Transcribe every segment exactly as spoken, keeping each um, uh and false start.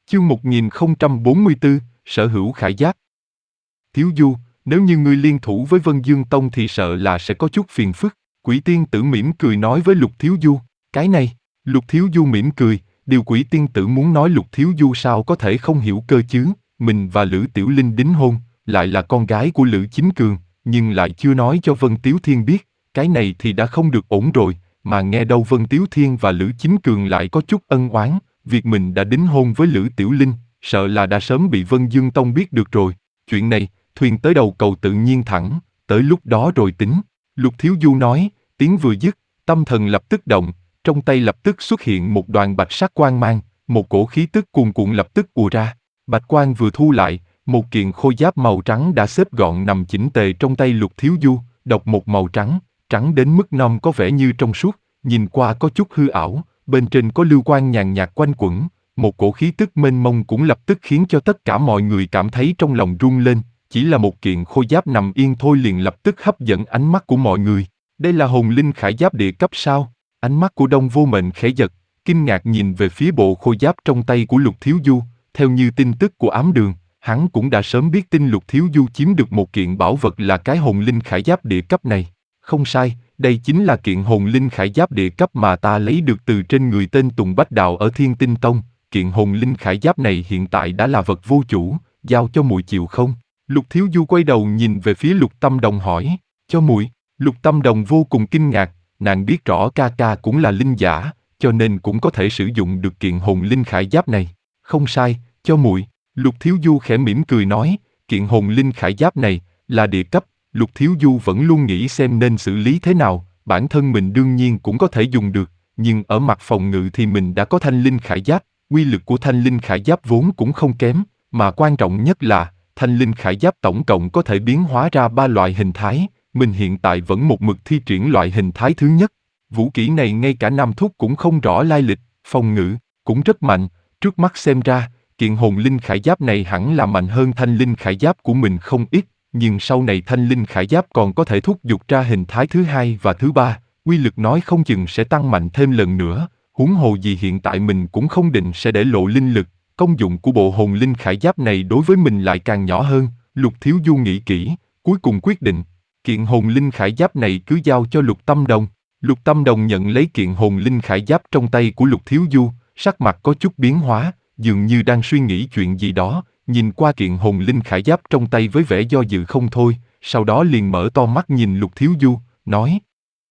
Chương một nghìn không trăm bốn mươi tư, sở hữu khải giáp. Thiếu Du, nếu như ngươi liên thủ với Vân Dương Tông thì sợ là sẽ có chút phiền phức. Quỷ tiên tử mỉm cười nói với Lục Thiếu Du. Cái này, Lục Thiếu Du mỉm cười, điều quỷ tiên tử muốn nói Lục Thiếu Du sao có thể không hiểu cơ chứ. Mình và Lữ Tiểu Linh đính hôn, lại là con gái của Lữ Chính Cường, nhưng lại chưa nói cho Vân Tiếu Thiên biết. Cái này thì đã không được ổn rồi, mà nghe đâu Vân Tiếu Thiên và Lữ Chính Cường lại có chút ân oán. Việc mình đã đính hôn với Lữ Tiểu Linh, sợ là đã sớm bị Vân Dương Tông biết được rồi. Chuyện này, thuyền tới đầu cầu tự nhiên thẳng, tới lúc đó rồi tính. Lục Thiếu Du nói, tiếng vừa dứt, tâm thần lập tức động, trong tay lập tức xuất hiện một đoàn bạch sắc quang mang, một cổ khí tức cuồn cuộn lập tức ùa ra. Bạch quang vừa thu lại, một kiện khôi giáp màu trắng đã xếp gọn nằm chỉnh tề trong tay Lục Thiếu Du, độc một màu trắng, trắng đến mức non có vẻ như trong suốt, nhìn qua có chút hư ảo. Bên trên có lưu quang nhàn nhạt quanh quẩn, một cổ khí tức mênh mông cũng lập tức khiến cho tất cả mọi người cảm thấy trong lòng rung lên. Chỉ là một kiện khôi giáp nằm yên thôi liền lập tức hấp dẫn ánh mắt của mọi người. Đây là hồn linh khải giáp địa cấp sao? Ánh mắt của Đông Vô Mệnh khẽ giật, kinh ngạc nhìn về phía bộ khôi giáp trong tay của Lục Thiếu Du. Theo như tin tức của ám đường, hắn cũng đã sớm biết tin Lục Thiếu Du chiếm được một kiện bảo vật là cái hồn linh khải giáp địa cấp này. Không sai, đây chính là kiện hồn linh khải giáp địa cấp mà ta lấy được từ trên người tên Tùng Bách Đạo ở Thiên Tinh Tông. Kiện hồn linh khải giáp này hiện tại đã là vật vô chủ, giao cho muội chịu không? Lục Thiếu Du quay đầu nhìn về phía Lục Tâm Đồng hỏi, cho muội. Lục Tâm Đồng vô cùng kinh ngạc, nàng biết rõ ca ca cũng là linh giả, cho nên cũng có thể sử dụng được kiện hồn linh khải giáp này. Không sai, cho muội. Lục Thiếu Du khẽ mỉm cười nói, kiện hồn linh khải giáp này là địa cấp. Lục Thiếu Du vẫn luôn nghĩ xem nên xử lý thế nào, bản thân mình đương nhiên cũng có thể dùng được, nhưng ở mặt phòng ngự thì mình đã có thanh linh khải giáp, uy lực của thanh linh khải giáp vốn cũng không kém, mà quan trọng nhất là, thanh linh khải giáp tổng cộng có thể biến hóa ra ba loại hình thái, mình hiện tại vẫn một mực thi triển loại hình thái thứ nhất. Vũ kỹ này ngay cả Nam Thúc cũng không rõ lai lịch, phòng ngự cũng rất mạnh, trước mắt xem ra, kiện hồn linh khải giáp này hẳn là mạnh hơn thanh linh khải giáp của mình không ít. Nhưng sau này thanh linh khải giáp còn có thể thúc giục ra hình thái thứ hai và thứ ba, uy lực nói không chừng sẽ tăng mạnh thêm lần nữa, huống hồ gì hiện tại mình cũng không định sẽ để lộ linh lực, công dụng của bộ hồn linh khải giáp này đối với mình lại càng nhỏ hơn. Lục Thiếu Du nghĩ kỹ, cuối cùng quyết định, kiện hồn linh khải giáp này cứ giao cho Lục Tâm Đồng. Lục Tâm Đồng nhận lấy kiện hồn linh khải giáp trong tay của Lục Thiếu Du, sắc mặt có chút biến hóa, dường như đang suy nghĩ chuyện gì đó. Nhìn qua kiện hồn linh khải giáp trong tay với vẻ do dự không thôi, sau đó liền mở to mắt nhìn Lục Thiếu Du, nói: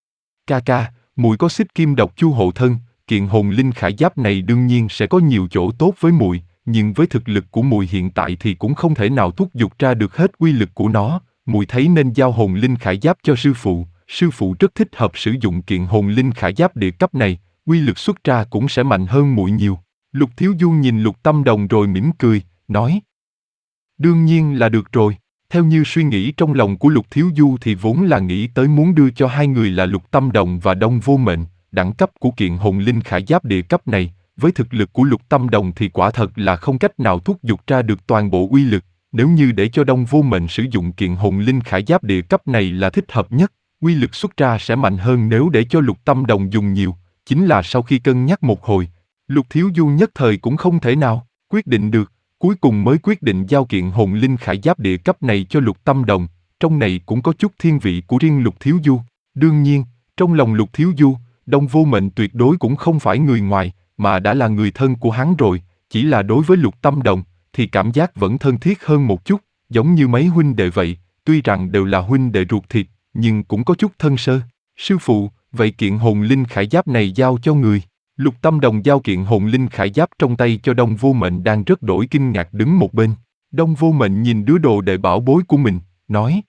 Ca ca, muội có xích kim độc chu hộ thân, kiện hồn linh khải giáp này đương nhiên sẽ có nhiều chỗ tốt với muội, nhưng với thực lực của muội hiện tại thì cũng không thể nào thúc giục ra được hết uy lực của nó. Muội thấy nên giao hồn linh khải giáp cho sư phụ, sư phụ rất thích hợp sử dụng kiện hồn linh khải giáp địa cấp này, uy lực xuất ra cũng sẽ mạnh hơn muội nhiều. Lục Thiếu Du nhìn Lục Tâm Đồng rồi mỉm cười, nói: Đương nhiên là được rồi. Theo như suy nghĩ trong lòng của Lục Thiếu Du thì vốn là nghĩ tới muốn đưa cho hai người là Lục Tâm Đồng và Đông Vô Mệnh. Đẳng cấp của kiện hồn linh khải giáp địa cấp này, với thực lực của Lục Tâm Đồng thì quả thật là không cách nào thúc giục ra được toàn bộ uy lực. Nếu như để cho Đông Vô Mệnh sử dụng kiện hồn linh khải giáp địa cấp này là thích hợp nhất, uy lực xuất ra sẽ mạnh hơn nếu để cho Lục Tâm Đồng dùng nhiều. Chính là sau khi cân nhắc một hồi, Lục Thiếu Du nhất thời cũng không thể nào quyết định được. Cuối cùng mới quyết định giao kiện hồn linh khải giáp địa cấp này cho Lục Tâm Đồng, trong này cũng có chút thiên vị của riêng Lục Thiếu Du. Đương nhiên, trong lòng Lục Thiếu Du, Đông Vô Mệnh tuyệt đối cũng không phải người ngoài, mà đã là người thân của hắn rồi, chỉ là đối với Lục Tâm Đồng, thì cảm giác vẫn thân thiết hơn một chút, giống như mấy huynh đệ vậy, tuy rằng đều là huynh đệ ruột thịt, nhưng cũng có chút thân sơ. Sư phụ, vậy kiện hồn linh khải giáp này giao cho người. Lục Tâm Đồng giao kiện hồn linh khải giáp trong tay cho Đông Vô Mệnh đang rất đổi kinh ngạc đứng một bên. Đông Vô Mệnh nhìn đứa đồ đệ bảo bối của mình, nói: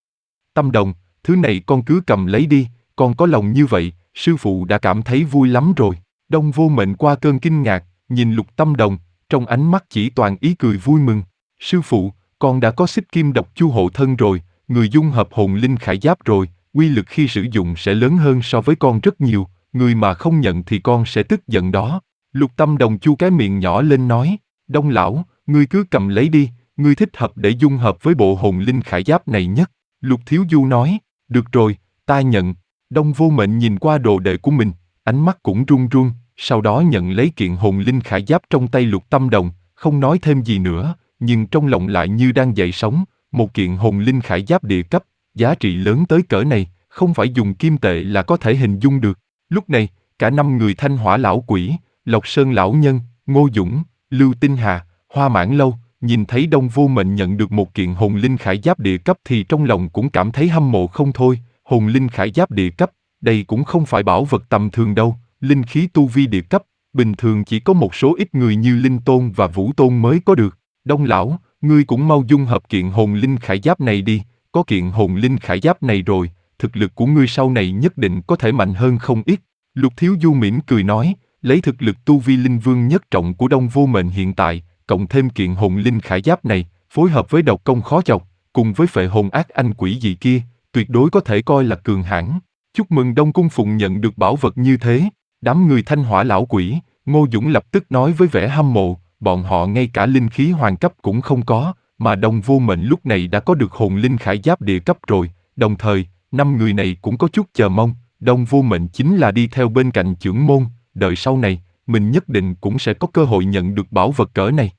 Tâm Đồng, thứ này con cứ cầm lấy đi, con có lòng như vậy, sư phụ đã cảm thấy vui lắm rồi. Đông Vô Mệnh qua cơn kinh ngạc, nhìn Lục Tâm Đồng, trong ánh mắt chỉ toàn ý cười vui mừng. Sư phụ, con đã có xích kim độc chu hộ thân rồi, người dung hợp hồn linh khải giáp rồi, uy lực khi sử dụng sẽ lớn hơn so với con rất nhiều. Người mà không nhận thì con sẽ tức giận đó. Lục Tâm Đồng chu cái miệng nhỏ lên nói: Đông lão, ngươi cứ cầm lấy đi, ngươi thích hợp để dung hợp với bộ hồn linh khải giáp này nhất. Lục Thiếu Du nói: Được rồi, ta nhận. Đông Vô Mệnh nhìn qua đồ đệ của mình, ánh mắt cũng run run, sau đó nhận lấy kiện hồn linh khải giáp trong tay Lục Tâm Đồng, không nói thêm gì nữa, nhưng trong lòng lại như đang dậy sóng, một kiện hồn linh khải giáp địa cấp, giá trị lớn tới cỡ này, không phải dùng kim tệ là có thể hình dung được. Lúc này, cả năm người Thanh Hỏa lão quỷ, Lộc Sơn lão nhân, Ngô Dũng, Lưu Tinh Hà, Hoa Mãn Lâu, nhìn thấy Đông Vô Mệnh nhận được một kiện hồn linh khải giáp địa cấp thì trong lòng cũng cảm thấy hâm mộ không thôi. Hồn linh khải giáp địa cấp, đây cũng không phải bảo vật tầm thường đâu, linh khí tu vi địa cấp, bình thường chỉ có một số ít người như Linh Tôn và Vũ Tôn mới có được. Đông lão, ngươi cũng mau dung hợp kiện hồn linh khải giáp này đi, có kiện hồn linh khải giáp này rồi, thực lực của ngươi sau này nhất định có thể mạnh hơn không ít. Lục Thiếu Du mỉm cười nói, lấy thực lực tu vi linh vương nhất trọng của Đông Vô Mệnh hiện tại, cộng thêm kiện hồn linh khải giáp này, phối hợp với độc công khó chọc, cùng với phệ hồn ác anh quỷ dị kia, tuyệt đối có thể coi là cường hãn. Chúc mừng Đông Cung Phụng nhận được bảo vật như thế. Đám người Thanh Hỏa lão quỷ, Ngô Dũng lập tức nói với vẻ hâm mộ, bọn họ ngay cả linh khí hoàng cấp cũng không có, mà Đông Vô Mệnh lúc này đã có được hồn linh khải giáp địa cấp rồi. Đồng thời, năm người này cũng có chút chờ mong, Đông Vô Mệnh chính là đi theo bên cạnh chưởng môn, đợi sau này, mình nhất định cũng sẽ có cơ hội nhận được bảo vật cỡ này.